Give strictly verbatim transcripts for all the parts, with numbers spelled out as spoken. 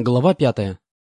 Глава пятая.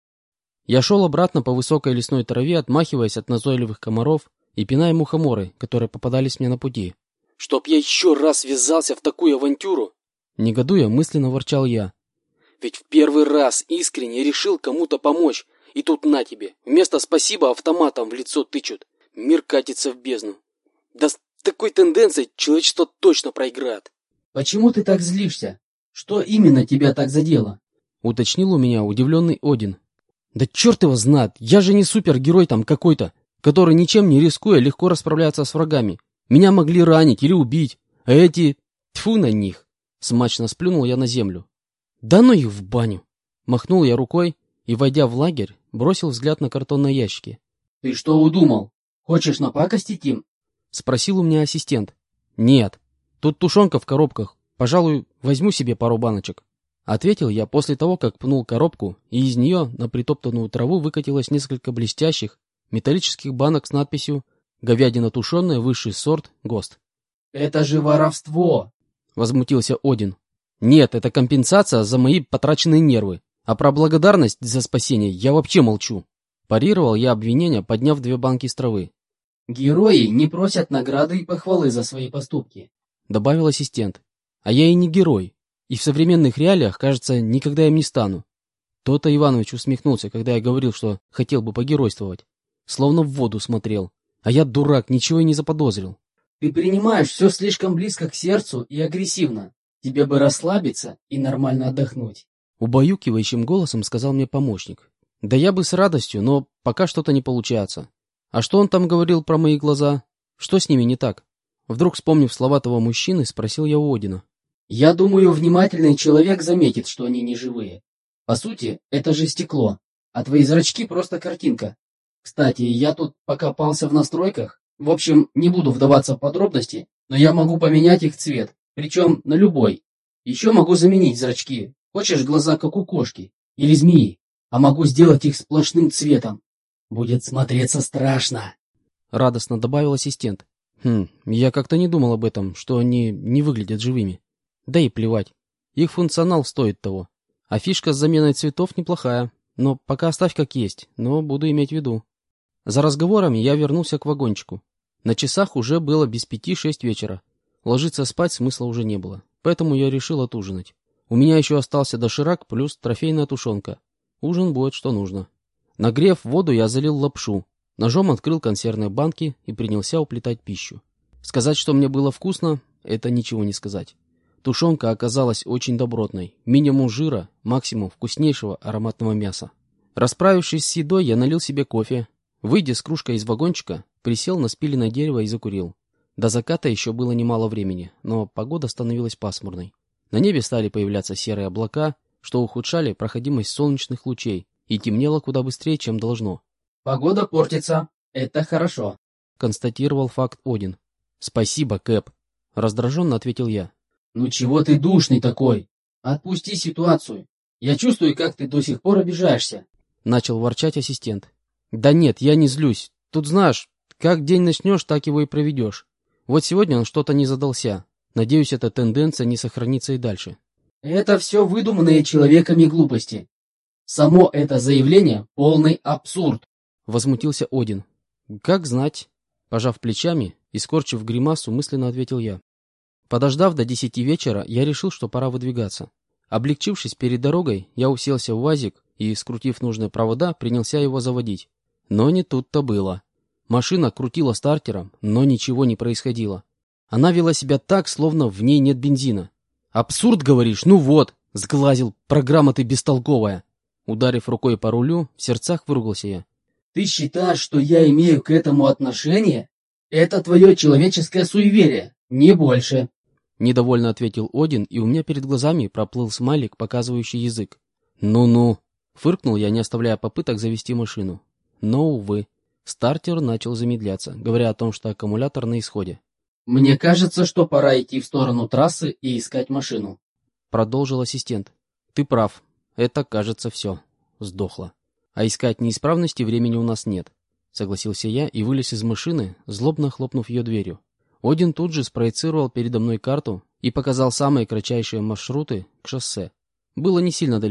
Я шел обратно по высокой лесной траве, отмахиваясь от назойливых комаров и пиная мухоморы, которые попадались мне на пути. «Чтоб я еще раз ввязался в такую авантюру!» Негодуя, мысленно ворчал я. «Ведь в первый раз искренне решил кому-то помочь, и тут на тебе, вместо спасибо автоматом в лицо тычут. Мир катится в бездну. Да с такой тенденцией человечество точно проиграет!» «Почему ты так злишься? Что именно тебя так задело?» Уточнил у меня удивленный Один. «Да черт его знает, я же не супергерой там какой-то, который ничем не рискуя легко расправляется с врагами. Меня могли ранить или убить, а эти... Тьфу на них!» Смачно сплюнул я на землю. «Да ну их в баню!» Махнул я рукой и, войдя в лагерь, бросил взгляд на картонные ящики. «Ты что удумал? Хочешь напакостить им?» Спросил у меня ассистент. «Нет, тут тушенка в коробках. Пожалуй, возьму себе пару баночек». Ответил я после того, как пнул коробку, и из нее на притоптанную траву выкатилось несколько блестящих металлических банок с надписью «Говядина тушеная, высший сорт, ГОСТ». «Это же воровство!» — возмутился Один. «Нет, это компенсация за мои потраченные нервы, а про благодарность за спасение я вообще молчу». Парировал я обвинения, подняв две банки с травы. «Герои не просят награды и похвалы за свои поступки», — добавил ассистент. «А я и не герой. И в современных реалиях, кажется, никогда им не стану». То-то Иванович усмехнулся, когда я говорил, что хотел бы погеройствовать. Словно в воду смотрел. А я, дурак, ничего и не заподозрил. «Ты принимаешь все слишком близко к сердцу и агрессивно. Тебе бы расслабиться и нормально отдохнуть», — убаюкивающим голосом сказал мне помощник. «Да я бы с радостью, но пока что-то не получается. А что он там говорил про мои глаза? Что с ними не так?» Вдруг, вспомнив слова того мужчины, спросил я у Одина. «Я думаю, внимательный человек заметит, что они не живые. По сути, это же стекло, а твои зрачки просто картинка. Кстати, я тут покопался в настройках. В общем, не буду вдаваться в подробности, но я могу поменять их цвет, причем на любой. Еще могу заменить зрачки. Хочешь глаза, как у кошки или змеи, а могу сделать их сплошным цветом. Будет смотреться страшно», — радостно добавил ассистент. «Хм, я как-то не думал об этом, что они не выглядят живыми. Да и плевать. Их функционал стоит того. А фишка с заменой цветов неплохая. Но пока оставь как есть, но буду иметь в виду». За разговорами я вернулся к вагончику. На часах уже было без пяти шесть вечера. Ложиться спать смысла уже не было, поэтому я решил отужинать. У меня еще остался доширак плюс трофейная тушенка. Ужин будет что нужно. Нагрев воду, я залил лапшу. Ножом открыл консервные банки и принялся уплетать пищу. Сказать, что мне было вкусно, это ничего не сказать. Тушенка оказалась очень добротной. Минимум жира, максимум вкуснейшего ароматного мяса. Расправившись с едой, я налил себе кофе. Выйдя с кружкой из вагончика, присел на спиленное дерево и закурил. До заката еще было немало времени, но погода становилась пасмурной. На небе стали появляться серые облака, что ухудшали проходимость солнечных лучей, и темнело куда быстрее, чем должно. «Погода портится. Это хорошо», — констатировал факт Один. «Спасибо, Кэп», — раздраженно ответил я. «Ну чего ты душный такой? Отпусти ситуацию. Я чувствую, как ты до сих пор обижаешься», — начал ворчать ассистент. «Да нет, я не злюсь. Тут знаешь, как день начнешь, так его и проведешь. Вот сегодня он что-то не задался. Надеюсь, эта тенденция не сохранится и дальше». «Это все выдуманные человеками глупости. Само это заявление — полный абсурд», — возмутился Один. «Как знать». Пожав плечами и скорчив гримасу, мысленно ответил я. Подождав до десяти вечера, я решил, что пора выдвигаться. Облегчившись перед дорогой, я уселся в УАЗик и, скрутив нужные провода, принялся его заводить. Но не тут-то было. Машина крутила стартером, но ничего не происходило. Она вела себя так, словно в ней нет бензина. «Абсурд, говоришь? Ну вот!» — сглазил. «Программа ты бестолковая!» Ударив рукой по рулю, в сердцах выругался я. «Ты считаешь, что я имею к этому отношение? Это твое человеческое суеверие, не больше», — недовольно ответил Один, и у меня перед глазами проплыл смайлик, показывающий язык. «Ну-ну!» — фыркнул я, не оставляя попыток завести машину. Но, увы, стартер начал замедляться, говоря о том, что аккумулятор на исходе. «Мне кажется, что пора идти в сторону трассы и искать машину», — продолжил ассистент. «Ты прав. Это, кажется, все. Сдохло. А искать неисправности времени у нас нет», — согласился я и вылез из машины, злобно хлопнув ее дверью. Один тут же спроецировал передо мной карту и показал самые кратчайшие маршруты к шоссе. Было не сильно далеко,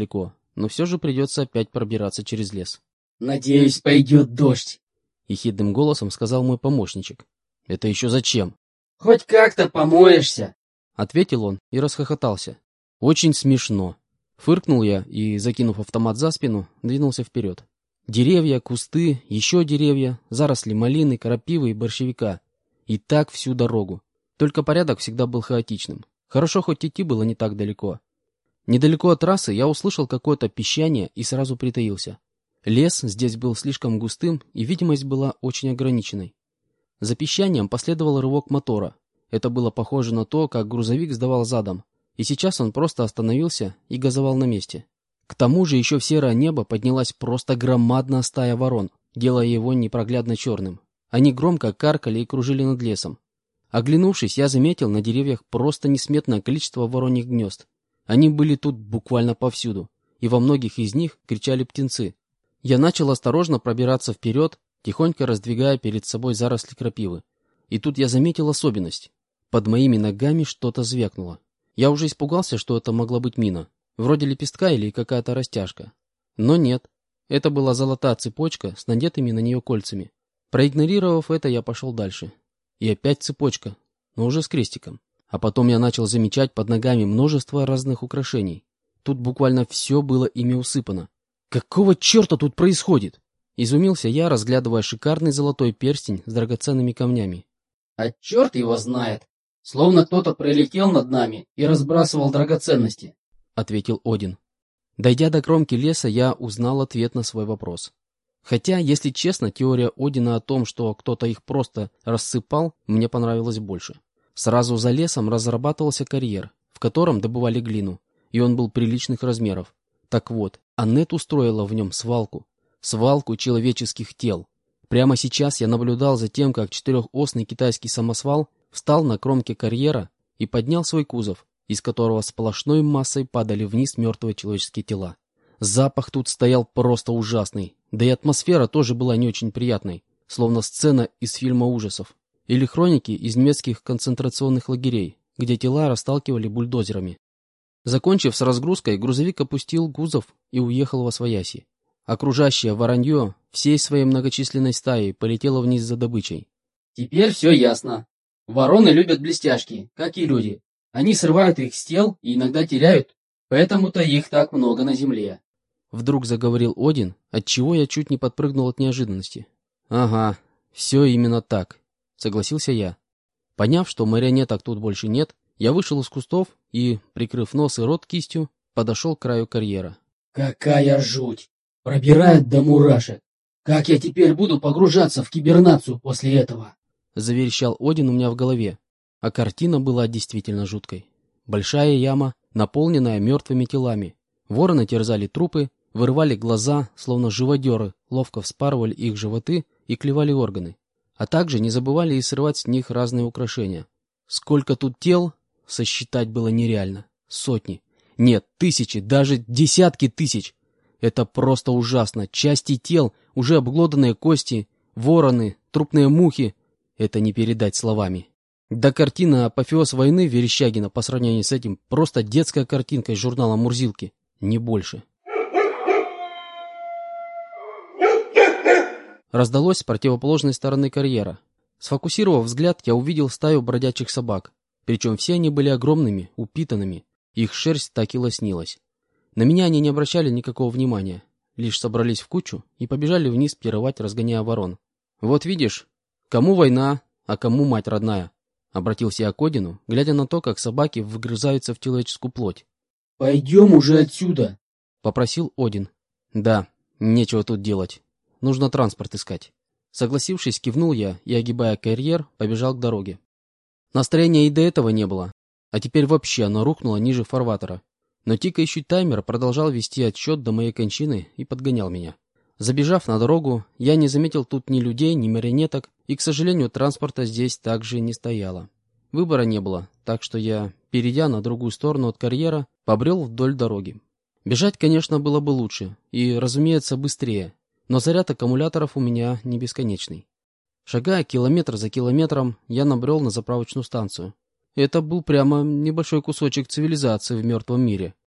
но все же придется опять пробираться через лес. «Надеюсь, пойдет дождь», — ехидным голосом сказал мой помощничек. «Это еще зачем?» «Хоть как-то помоешься», — ответил он и расхохотался. «Очень смешно». Фыркнул я и, закинув автомат за спину, двинулся вперед. Деревья, кусты, еще деревья, заросли малины, крапивы и борщевика. И так всю дорогу. Только порядок всегда был хаотичным. Хорошо, хоть идти было не так далеко. Недалеко от трассы я услышал какое-то пищание и сразу притаился. Лес здесь был слишком густым, и видимость была очень ограниченной. За пищанием последовал рывок мотора. Это было похоже на то, как грузовик сдавал задом. И сейчас он просто остановился и газовал на месте. К тому же еще в серое небо поднялась просто громадная стая ворон, делая его непроглядно черным. Они громко каркали и кружили над лесом. Оглянувшись, я заметил на деревьях просто несметное количество вороньих гнезд. Они были тут буквально повсюду, и во многих из них кричали птенцы. Я начал осторожно пробираться вперед, тихонько раздвигая перед собой заросли крапивы. И тут я заметил особенность. Под моими ногами что-то звякнуло. Я уже испугался, что это могла быть мина, вроде лепестка или какая-то растяжка. Но нет, это была золотая цепочка с надетыми на нее кольцами. Проигнорировав это, я пошел дальше. И опять цепочка, но уже с крестиком. А потом я начал замечать под ногами множество разных украшений. Тут буквально все было ими усыпано. Какого черта тут происходит? Изумился я, разглядывая шикарный золотой перстень с драгоценными камнями. «А черт его знает! Словно кто-то пролетел над нами и разбрасывал драгоценности», — ответил Один. Дойдя до кромки леса, я узнал ответ на свой вопрос. Хотя, если честно, теория Одина о том, что кто-то их просто рассыпал, мне понравилась больше. Сразу за лесом разрабатывался карьер, в котором добывали глину, и он был приличных размеров. Так вот, Аннет устроила в нем свалку. Свалку человеческих тел. Прямо сейчас я наблюдал за тем, как четырехосный китайский самосвал встал на кромке карьера и поднял свой кузов, из которого сплошной массой падали вниз мертвые человеческие тела. Запах тут стоял просто ужасный, да и атмосфера тоже была не очень приятной, словно сцена из фильма ужасов или хроники из немецких концентрационных лагерей, где тела расталкивали бульдозерами. Закончив с разгрузкой, грузовик опустил кузов и уехал восвояси. Окружающее воронье всей своей многочисленной стаей полетело вниз за добычей. «Теперь все ясно. Вороны любят блестяшки, как и люди. Они срывают их с тел и иногда теряют, поэтому-то их так много на земле». Вдруг заговорил Один, отчего я чуть не подпрыгнул от неожиданности. «Ага, все именно так», — согласился я. Поняв, что марионеток тут больше нет, я вышел из кустов и, прикрыв нос и рот кистью, подошел к краю карьера. «Какая жуть! Пробирает до мурашек! Как я теперь буду погружаться в кибернацию после этого?» Заверещал Один у меня в голове, а картина была действительно жуткой. Большая яма, наполненная мертвыми телами. Вороны терзали трупы, вырывали глаза, словно живодеры, ловко вспарывали их животы и клевали органы. А также не забывали и срывать с них разные украшения. Сколько тут тел, сосчитать было нереально. Сотни. Нет, тысячи, даже десятки тысяч. Это просто ужасно. Части тел, уже обглоданные кости, вороны, трупные мухи. Это не передать словами. Да картина «Апофеоз войны» Верещагина по сравнению с этим просто детская картинка из журнала «Мурзилки». Не больше. Раздалось с противоположной стороны карьера. Сфокусировав взгляд, я увидел стаю бродячих собак. Причем все они были огромными, упитанными. Их шерсть так и лоснилась. На меня они не обращали никакого внимания. Лишь собрались в кучу и побежали вниз пировать, разгоняя ворон. «Вот видишь, кому война, а кому мать родная», — обратился я к Одину, глядя на то, как собаки вгрызаются в человеческую плоть. «Пойдем уже отсюда», — попросил Один. «Да, нечего тут делать. Нужно транспорт искать». Согласившись, кивнул я и, огибая карьер, побежал к дороге. Настроения и до этого не было, а теперь вообще оно рухнуло ниже фарватера. Но тикающий таймер продолжал вести отсчет до моей кончины и подгонял меня. Забежав на дорогу, я не заметил тут ни людей, ни марионеток, и, к сожалению, транспорта здесь также не стояло. Выбора не было, так что я, перейдя на другую сторону от карьера, побрел вдоль дороги. Бежать, конечно, было бы лучше и, разумеется, быстрее, но заряд аккумуляторов у меня не бесконечный. Шагая километр за километром, я набрел на заправочную станцию. Это был прямо небольшой кусочек цивилизации в мертвом мире.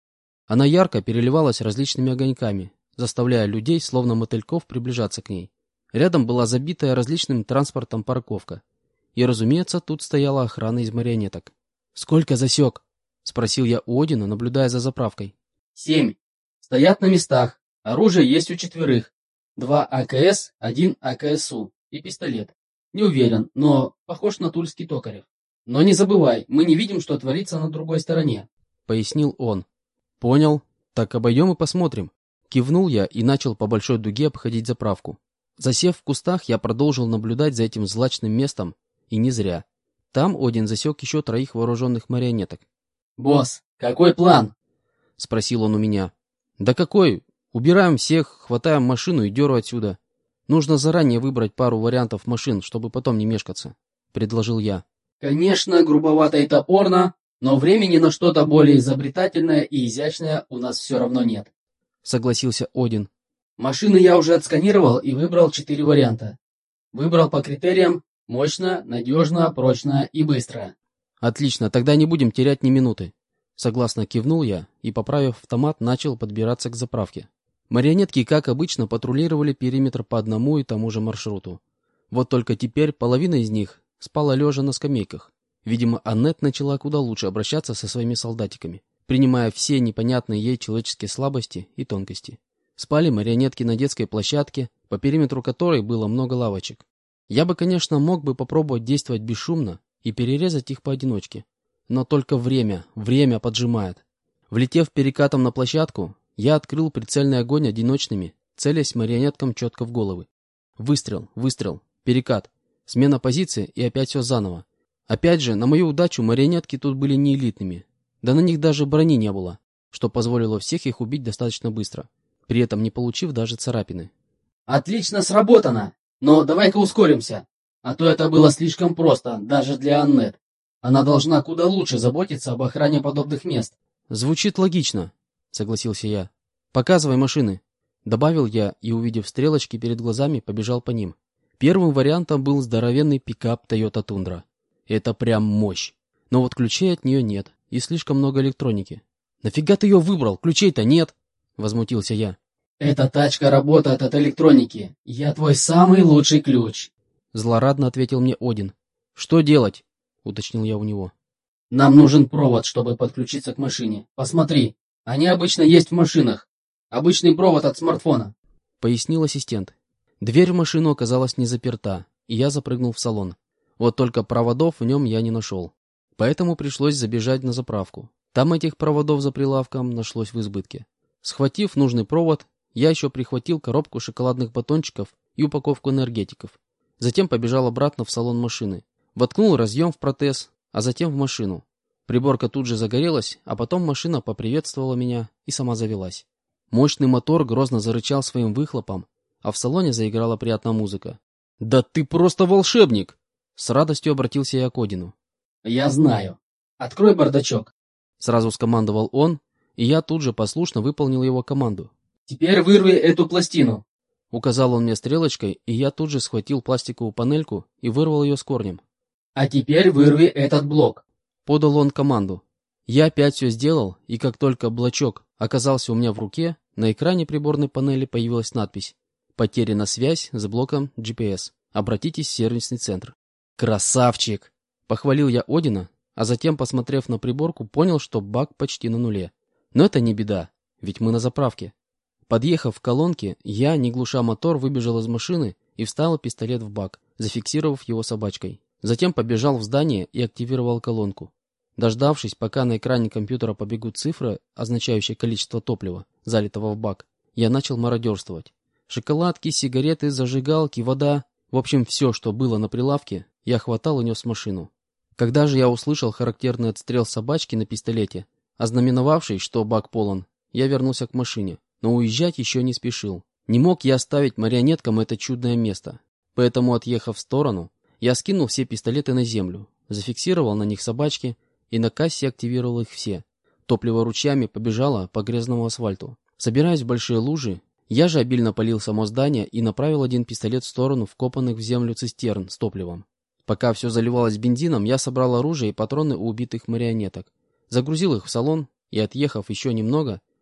Она ярко переливалась различными огоньками, заставляя людей, словно мотыльков, приближаться к ней. Рядом была забитая различным транспортом парковка. И, разумеется, тут стояла охрана из марионеток. «Сколько засек?» — спросил я у Одина, наблюдая за заправкой. «Семь. Стоят на местах. Оружие есть у четверых. Два АКС, один АКСУ и пистолет. Не уверен, но похож на тульский Токарев. Но не забывай, мы не видим, что творится на другой стороне», — пояснил он. «Понял. Так обойдем и посмотрим». Кивнул я и начал по большой дуге обходить заправку. Засев в кустах, я продолжил наблюдать за этим злачным местом, и не зря. Там Один засек еще троих вооруженных марионеток. «Босс, какой план?» — спросил он у меня. «Да какой? Убираем всех, хватаем машину и дёру отсюда. Нужно заранее выбрать пару вариантов машин, чтобы потом не мешкаться», — предложил я. «Конечно, грубовато и топорно, но времени на что-то более изобретательное и изящное у нас все равно нет», — согласился Один. «Машины я уже отсканировал и выбрал четыре варианта. Выбрал по критериям мощно, надежно, прочно и быстро». «Отлично, тогда не будем терять ни минуты». Согласно кивнул я и, поправив автомат, начал подбираться к заправке. Марионетки, как обычно, патрулировали периметр по одному и тому же маршруту. Вот только теперь половина из них спала лежа на скамейках. Видимо, Аннет начала куда лучше обращаться со своими солдатиками, принимая все непонятные ей человеческие слабости и тонкости. Спали марионетки на детской площадке, по периметру которой было много лавочек. Я бы, конечно, мог бы попробовать действовать бесшумно и перерезать их поодиночке. Но только время, время поджимает. Влетев перекатом на площадку, я открыл прицельный огонь одиночными, целясь марионеткам четко в головы. Выстрел, выстрел, перекат, смена позиции и опять все заново. Опять же, на мою удачу, марионетки тут были не элитными. Да на них даже брони не было, что позволило всех их убить достаточно быстро, при этом не получив даже царапины. «Отлично сработано! Но давай-ка ускоримся, а то это было слишком просто, даже для Аннет. Она должна куда лучше заботиться об охране подобных мест». «Звучит логично», — согласился я. «Показывай машины», — добавил я и, увидев стрелочки перед глазами, побежал по ним. Первым вариантом был здоровенный пикап Toyota Tundra. Это прям мощь. Но вот ключей от нее нет, и слишком много электроники. «Нафига ты ее выбрал? Ключей-то нет!» — возмутился я. «Эта тачка работает от электроники. Я твой самый лучший ключ», — злорадно ответил мне Один. «Что делать?» — уточнил я у него. «Нам нужен провод, чтобы подключиться к машине. Посмотри, они обычно есть в машинах. Обычный провод от смартфона», — пояснил ассистент. Дверь в машину оказалась не заперта, и я запрыгнул в салон. Вот только проводов в нем я не нашел. Поэтому пришлось забежать на заправку. Там этих проводов за прилавком нашлось в избытке. Схватив нужный провод, я еще прихватил коробку шоколадных батончиков и упаковку энергетиков. Затем побежал обратно в салон машины. Воткнул разъем в протез, а затем в машину. Приборка тут же загорелась, а потом машина поприветствовала меня и сама завелась. Мощный мотор грозно зарычал своим выхлопом, а в салоне заиграла приятная музыка. «Да ты просто волшебник!» С радостью обратился я к Одину. «Я знаю. Открой бардачок», — сразу скомандовал он, и я тут же послушно выполнил его команду. «Теперь вырви эту пластину», — указал он мне стрелочкой, и я тут же схватил пластиковую панельку и вырвал ее с корнем. «А теперь вырви этот блок», — подал он команду. Я опять все сделал, и как только блочок оказался у меня в руке, на экране приборной панели появилась надпись «Потеряна связь с блоком джи пи эс. Обратитесь в сервисный центр». «Красавчик!» — похвалил я Одина, а затем, посмотрев на приборку, понял, что бак почти на нуле. Но это не беда, ведь мы на заправке. Подъехав к колонке, я, не глуша мотор, выбежал из машины и вставил пистолет в бак, зафиксировав его собачкой. Затем побежал в здание и активировал колонку. Дождавшись, пока на экране компьютера побегут цифры, означающие количество топлива, залитого в бак, я начал мародерствовать. Шоколадки, сигареты, зажигалки, вода, в общем, все, что было на прилавке, я хватал и нес в машину. Когда же я услышал характерный отстрел собачки на пистолете, ознаменовавший, что бак полон, я вернулся к машине, но уезжать еще не спешил. Не мог я оставить марионеткам это чудное место. Поэтому, отъехав в сторону, я скинул все пистолеты на землю, зафиксировал на них собачки и на кассе активировал их все. Топливо ручьями побежало по грязному асфальту. Собираясь в большие лужи, я же обильно полил само здание и направил один пистолет в сторону вкопанных в землю цистерн с топливом. Пока все заливалось бензином, я собрал оружие и патроны у убитых марионеток, загрузил их в салон и, отъехав еще немного,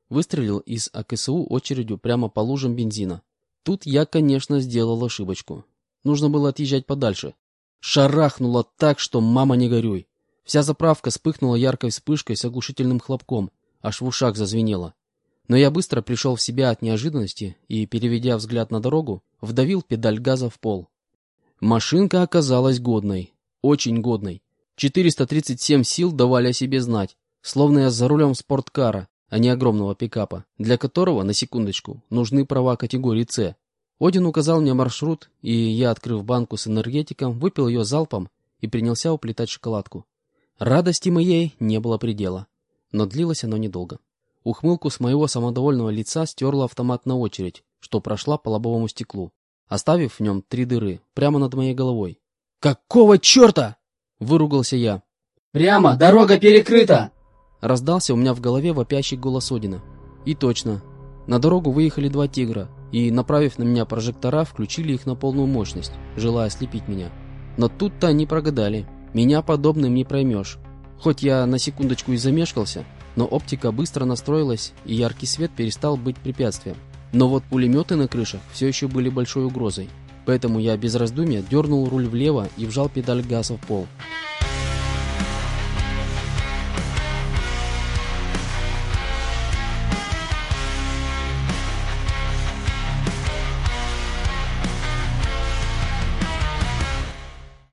Выстрелил из А К С У очередью прямо по лужам бензина. Тут я, конечно, сделал ошибочку. Нужно было отъезжать подальше. Шарахнуло так, что мама не горюй. Вся заправка вспыхнула яркой вспышкой с оглушительным хлопком, аж в ушах зазвенело. Но я быстро пришел в себя от неожиданности и, переведя взгляд на дорогу, вдавил педаль газа в пол. Машинка оказалась годной, очень годной. четыреста тридцать семь сил давали о себе знать, словно я за рулем спорткара, а не огромного пикапа, для которого, на секундочку, нужны права категории С. Один указал мне маршрут, и я, открыв банку с энергетиком, выпил ее залпом и принялся уплетать шоколадку. Радости моей не было предела, но длилось оно недолго. Ухмылку с моего самодовольного лица стерла автоматная очередь, что прошла по лобовому стеклу, оставив в нем три дыры прямо над моей головой. «Какого черта?» — выругался я. «Прямо, дорога перекрыта!» Раздался у меня в голове вопящий голос Одина. И точно. На дорогу выехали два тигра, и, направив на меня прожектора, включили их на полную мощность, желая ослепить меня. Но тут-то они прогадали. Меня подобным не проймешь. Хоть я на секундочку и замешкался, но оптика быстро настроилась, и яркий свет перестал быть препятствием. Но вот пулеметы на крышах все еще были большой угрозой. Поэтому я без раздумья дернул руль влево и вжал педаль газа в пол.